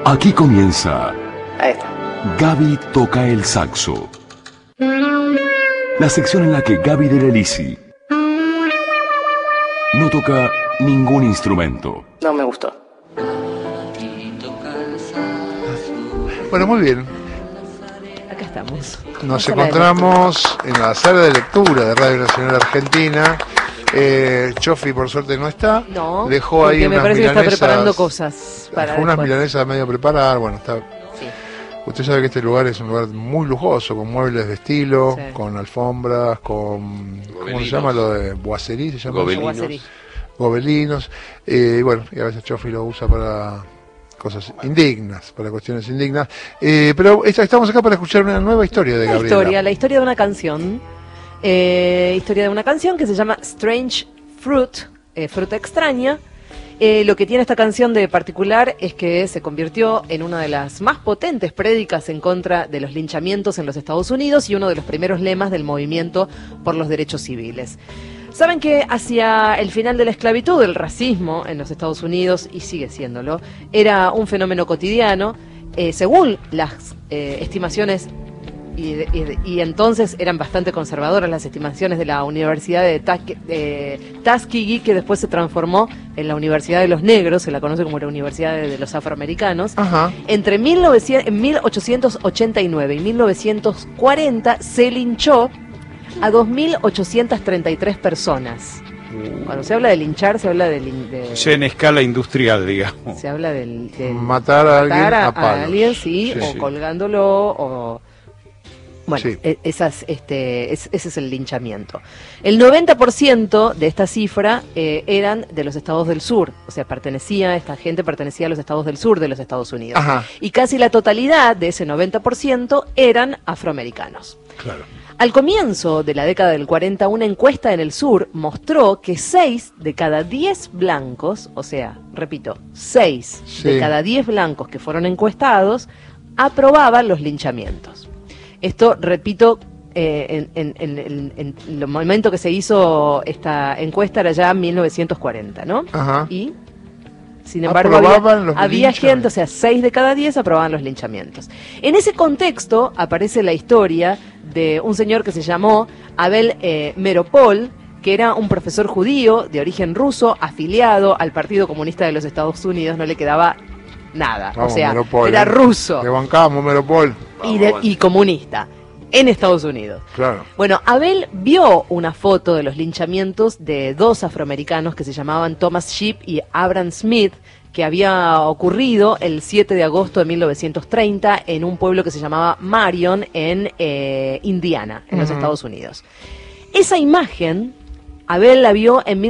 Aquí comienza Ahí está. Gaby toca el saxo. La sección en la que Gaby de Lelisi no toca ningún instrumento. No me gustó. Bueno, muy bien. Acá estamos. Nos encontramos en la sala de lectura de Radio Nacional Argentina. Chofi por suerte no está. No, dejó ahí porque me unas parece que está milanesas, preparando cosas para unas después. milanesas medio preparadas. Bueno, está. Sí. Usted sabe que este lugar es un lugar muy lujoso, con muebles de estilo, Sí. con alfombras, con... ¿Cómo se llama lo de boiserie? ¿Se llama? Guaserí. Gobelinos. Y bueno, y a veces Chofi lo usa para cosas indignas, para cuestiones indignas. Pero estamos acá para escuchar una nueva historia de Gabriela. La historia de una canción. Historia de una canción que se llama Strange Fruit, fruta extraña. Lo que tiene esta canción de particular es que se convirtió en una de las más potentes prédicas en contra de los linchamientos en los Estados Unidos y uno de los primeros lemas del movimiento por los derechos civiles. Saben que hacia el final de la esclavitud, el racismo en los Estados Unidos, y sigue siéndolo, era un fenómeno cotidiano, según las estimaciones, y entonces eran bastante conservadoras las estimaciones de la Universidad de Tuskegee, que después se transformó en la Universidad de los Negros, se la conoce como la Universidad de los Afroamericanos. Ajá. Entre 1889 y 1940 se linchó a 2.833 personas. Cuando se habla de linchar, se habla Ya en escala industrial, digamos. se habla del Matar a alguien matar a palos. alguien, sí, Sí, o sí. colgándolo, o... Bueno, Sí. ese es el linchamiento. El 90% de esta cifra eran de los estados del sur, o sea, esta gente pertenecía a los estados del sur de los Estados Unidos. Ajá. Y casi la totalidad de ese 90% eran afroamericanos. Claro. Al comienzo de la década del 40, una encuesta en el sur mostró que 6 de cada 10 blancos, o sea, repito, 6 Sí. de cada 10 blancos que fueron encuestados, aprobaban los linchamientos. Esto, repito, en el momento que se hizo esta encuesta era ya 1940, ¿no? Ajá. Y, sin embargo, Aprobaban los había linchamientos. gente, o sea, 6 de cada 10 aprobaban los linchamientos. En ese contexto aparece la historia de un señor que se llamó Abel Meropol, que era un profesor judío de origen ruso, afiliado al Partido Comunista de los Estados Unidos. No le quedaba nada, Vamos, o sea, Meropol, era ruso Le bancamos, Meropol. y comunista en Estados Unidos. Claro. Bueno, Abel vio una foto de los linchamientos de dos afroamericanos que se llamaban Thomas Sheep y Abram Smith, que había ocurrido el 7 de agosto de 1930 en un pueblo que se llamaba Marion, en Indiana, en los Estados Unidos. Esa imagen Abel la vio en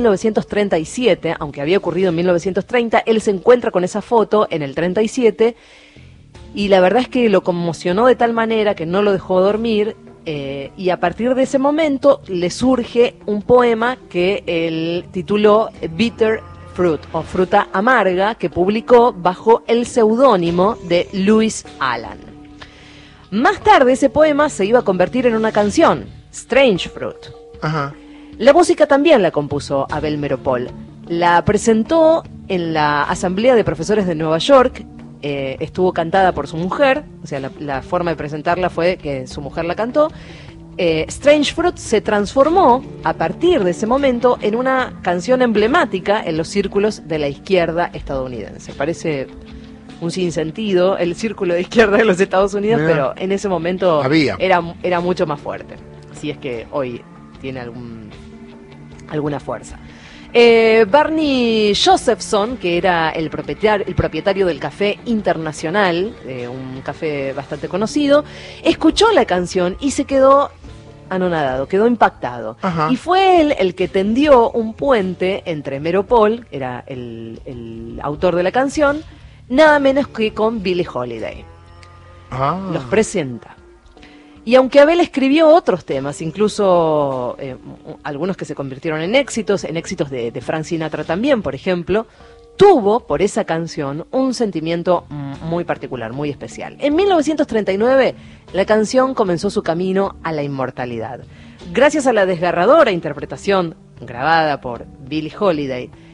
1937, aunque había ocurrido en 1930, él se encuentra con esa foto en el 37, y la verdad es que lo conmocionó de tal manera que no lo dejó dormir, y a partir de ese momento le surge un poema que él tituló Bitter Fruit, o Fruta Amarga, que publicó bajo el seudónimo de Louis Allen. Más tarde ese poema se iba a convertir en una canción, Strange Fruit. Ajá. La música también la compuso Abel Meropol. La presentó en la Asamblea de Profesores de Nueva York. Estuvo cantada por su mujer, o sea, la forma de presentarla fue que su mujer la cantó. Strange Fruit se transformó a partir de ese momento en una canción emblemática en los círculos de la izquierda estadounidense. Parece un sinsentido el círculo de izquierda de los Estados Unidos, Mirá. pero en ese momento Había. era mucho más fuerte, si es que hoy tiene alguna fuerza. Barney Josephson, que era el propietario del Café Internacional, un café bastante conocido, escuchó la canción y se quedó anonadado, quedó impactado. Ajá. Y fue él el que tendió un puente entre Meropol, era el autor de la canción, nada menos que con Billie Holiday. Ah. Los presenta. Y aunque Abel escribió otros temas, incluso algunos que se convirtieron en éxitos de Frank Sinatra también, por ejemplo, tuvo por esa canción un sentimiento muy particular, muy especial. En 1939, la canción comenzó su camino a la inmortalidad. Gracias a la desgarradora interpretación grabada por Billie Holiday,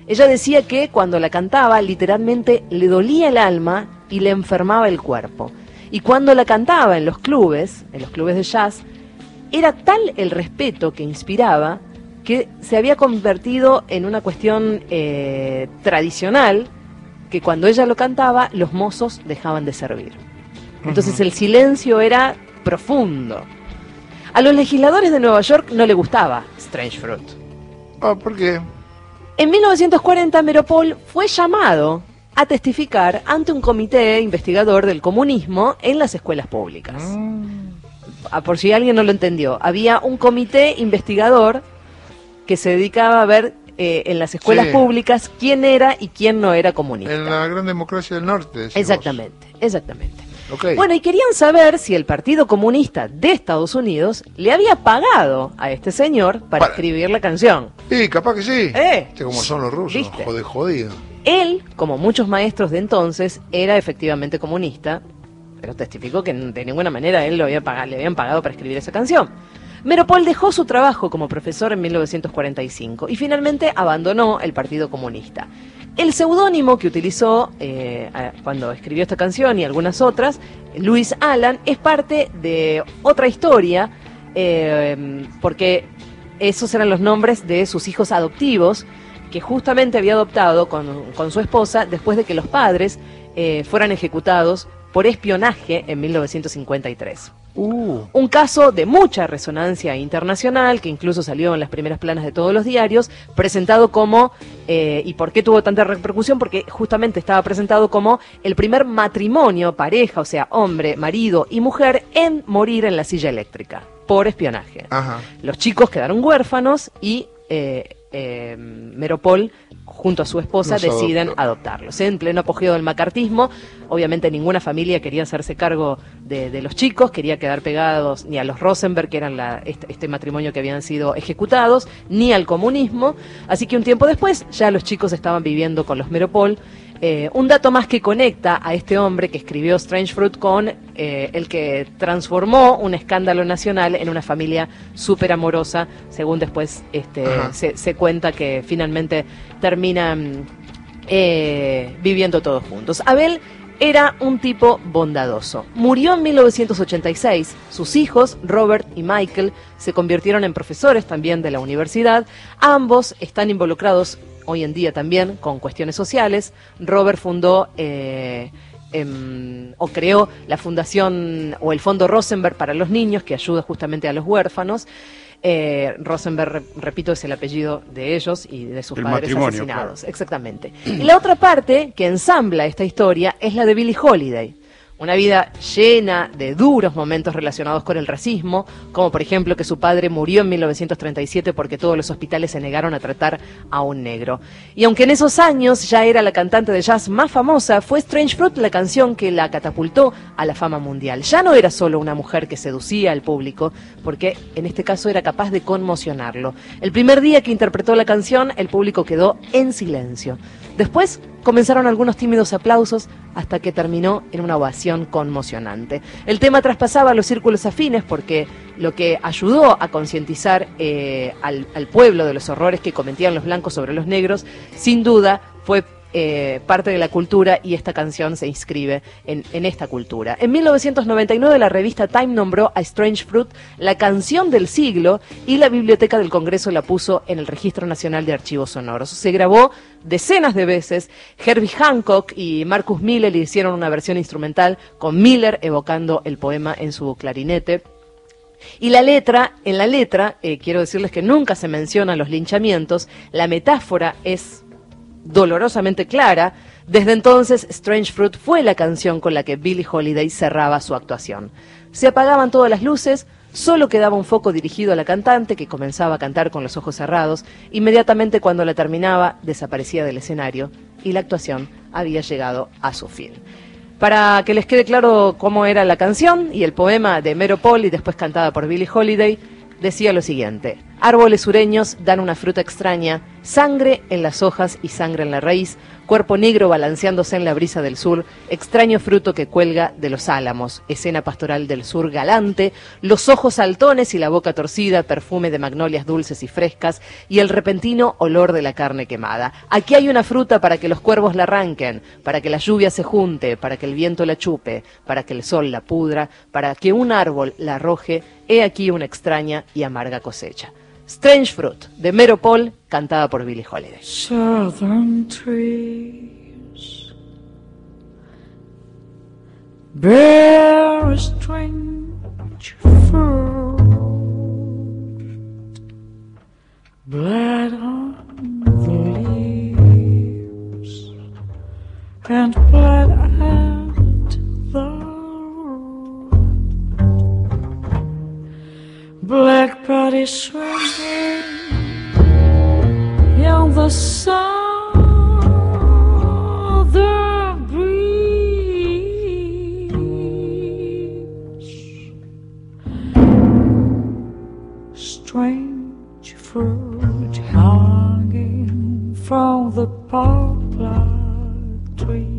Ella decía que cuando la cantaba literalmente le dolía el alma y le enfermaba el cuerpo. Y cuando la cantaba en los clubes de jazz, era tal el respeto que inspiraba que se había convertido en una cuestión tradicional, que cuando ella lo cantaba, los mozos dejaban de servir. Entonces el silencio era profundo. A los legisladores de Nueva York no le gustaba Strange Fruit. ¿Por qué? En 1940 Meeropol fue llamado a testificar ante un comité investigador del comunismo en las escuelas públicas. Por si alguien no lo entendió, había un comité investigador que se dedicaba a ver en las escuelas públicas quién era y quién no era comunista. En la gran democracia del norte. Decimos. Exactamente. Okay. Bueno, y querían saber si el Partido Comunista de Estados Unidos le había pagado a este señor para escribir la canción. Sí, capaz que sí. Como son los rusos, ¿viste? Jodido. Él, como muchos maestros de entonces, era efectivamente comunista, pero testificó que de ninguna manera él le habían pagado para escribir esa canción. Meeropol dejó su trabajo como profesor en 1945 y finalmente abandonó el Partido Comunista. El seudónimo que utilizó cuando escribió esta canción y algunas otras, Louis Alan, es parte de otra historia, porque esos eran los nombres de sus hijos adoptivos, que justamente había adoptado con su esposa después de que los padres fueran ejecutados por espionaje en 1953. Un caso de mucha resonancia internacional, que incluso salió en las primeras planas de todos los diarios, presentado como, ¿y por qué tuvo tanta repercusión? Porque justamente estaba presentado como el primer matrimonio, pareja, o sea, hombre, marido y mujer, en morir en la silla eléctrica, por espionaje. Ajá. Los chicos quedaron huérfanos y Meeropol, junto a su esposa, deciden adoptarlos. En pleno apogeo del macartismo, obviamente ninguna familia quería hacerse cargo de los chicos, quería quedar pegados ni a los Rosenberg, que eran este matrimonio que habían sido ejecutados, ni al comunismo, así que un tiempo después ya los chicos estaban viviendo con los Meeropol. Un dato más que conecta a este hombre que escribió Strange Fruit con el que transformó un escándalo nacional en una familia súper amorosa, según después se cuenta que finalmente terminan viviendo todos juntos. Abel era un tipo bondadoso. Murió en 1986. Sus hijos, Robert y Michael, se convirtieron en profesores también de la universidad. Ambos están involucrados hoy en día también con cuestiones sociales. Robert fundó o creó la fundación o el Fondo Rosenberg para los niños, que ayuda justamente a los huérfanos. Rosenberg, repito, es el apellido de ellos y de sus padres asesinados. Claro. Exactamente. Y la otra parte que ensambla esta historia es la de Billie Holiday. Una vida llena de duros momentos relacionados con el racismo, como por ejemplo que su padre murió en 1937 porque todos los hospitales se negaron a tratar a un negro. Y aunque en esos años ya era la cantante de jazz más famosa, fue Strange Fruit la canción que la catapultó a la fama mundial. Ya no era solo una mujer que seducía al público, porque en este caso era capaz de conmocionarlo. El primer día que interpretó la canción, el público quedó en silencio. Después comenzaron algunos tímidos aplausos hasta que terminó en una ovación conmocionante. El tema traspasaba los círculos afines porque lo que ayudó a concientizar al pueblo de los horrores que cometían los blancos sobre los negros, sin duda fue parte de la cultura, y esta canción se inscribe en esta cultura. En 1999 la revista Time nombró a Strange Fruit la canción del siglo y la Biblioteca del Congreso la puso en el Registro Nacional de Archivos Sonoros. Se grabó decenas de veces. Herbie Hancock y Marcus Miller hicieron una versión instrumental con Miller evocando el poema en su clarinete. Y en la letra, quiero decirles que nunca se mencionan los linchamientos. La metáfora es dolorosamente clara. Desde entonces, Strange Fruit fue la canción con la que Billie Holiday cerraba su actuación. Se apagaban todas las luces, solo quedaba un foco dirigido a la cantante, que comenzaba a cantar con los ojos cerrados. Inmediatamente cuando la terminaba, desaparecía del escenario y la actuación había llegado a su fin. Para que les quede claro cómo era la canción y el poema de Meeropol, y después cantada por Billie Holiday, decía lo siguiente: Árboles sureños dan una fruta extraña, sangre en las hojas y sangre en la raíz, cuerpo negro balanceándose en la brisa del sur, extraño fruto que cuelga de los álamos, escena pastoral del sur galante, los ojos saltones y la boca torcida, perfume de magnolias dulces y frescas y el repentino olor de la carne quemada. Aquí hay una fruta para que los cuervos la arranquen, para que la lluvia se junte, para que el viento la chupe, para que el sol la pudra, para que un árbol la arroje, he aquí una extraña y amarga cosecha. Strange Fruit, de Meropol, cantada por Billie Holiday. Southern trees bear a strange fruit, blood on the leaves and blood at the root. Black body swinging in the southern breeze. Strange fruit hanging from the poplar trees.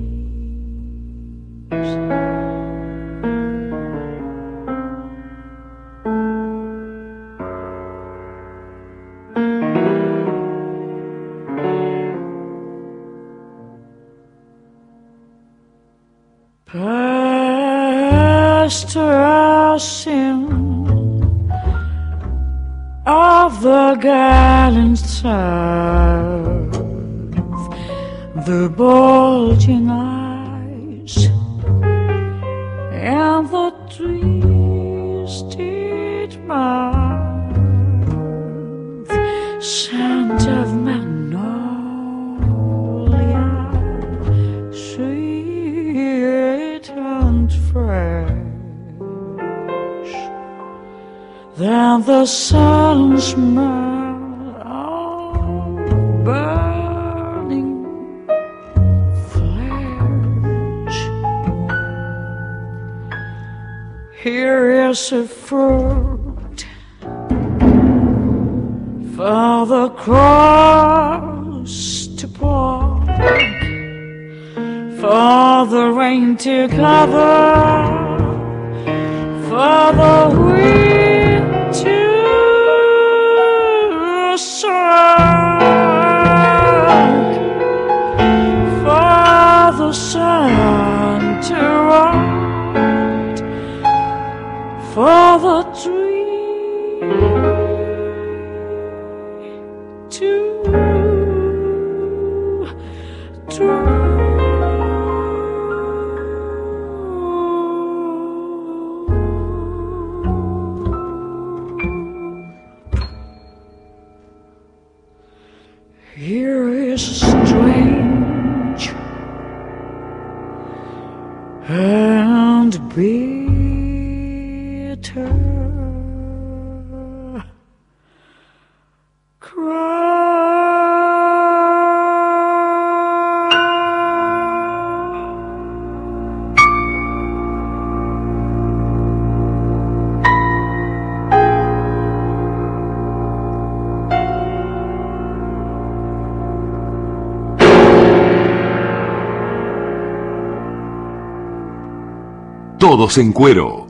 Pastoration of the gallant South, the bulging eyes and the twisted mouth, scent of magnolia, sweet and fresh. Then the sudden smell of burning flesh. Here is a fruit for the cross to pluck, for the rain to cover, for the wind to strike, for the sun to rise, for the tree to dry. Here is strange and bitter Todos en cuero.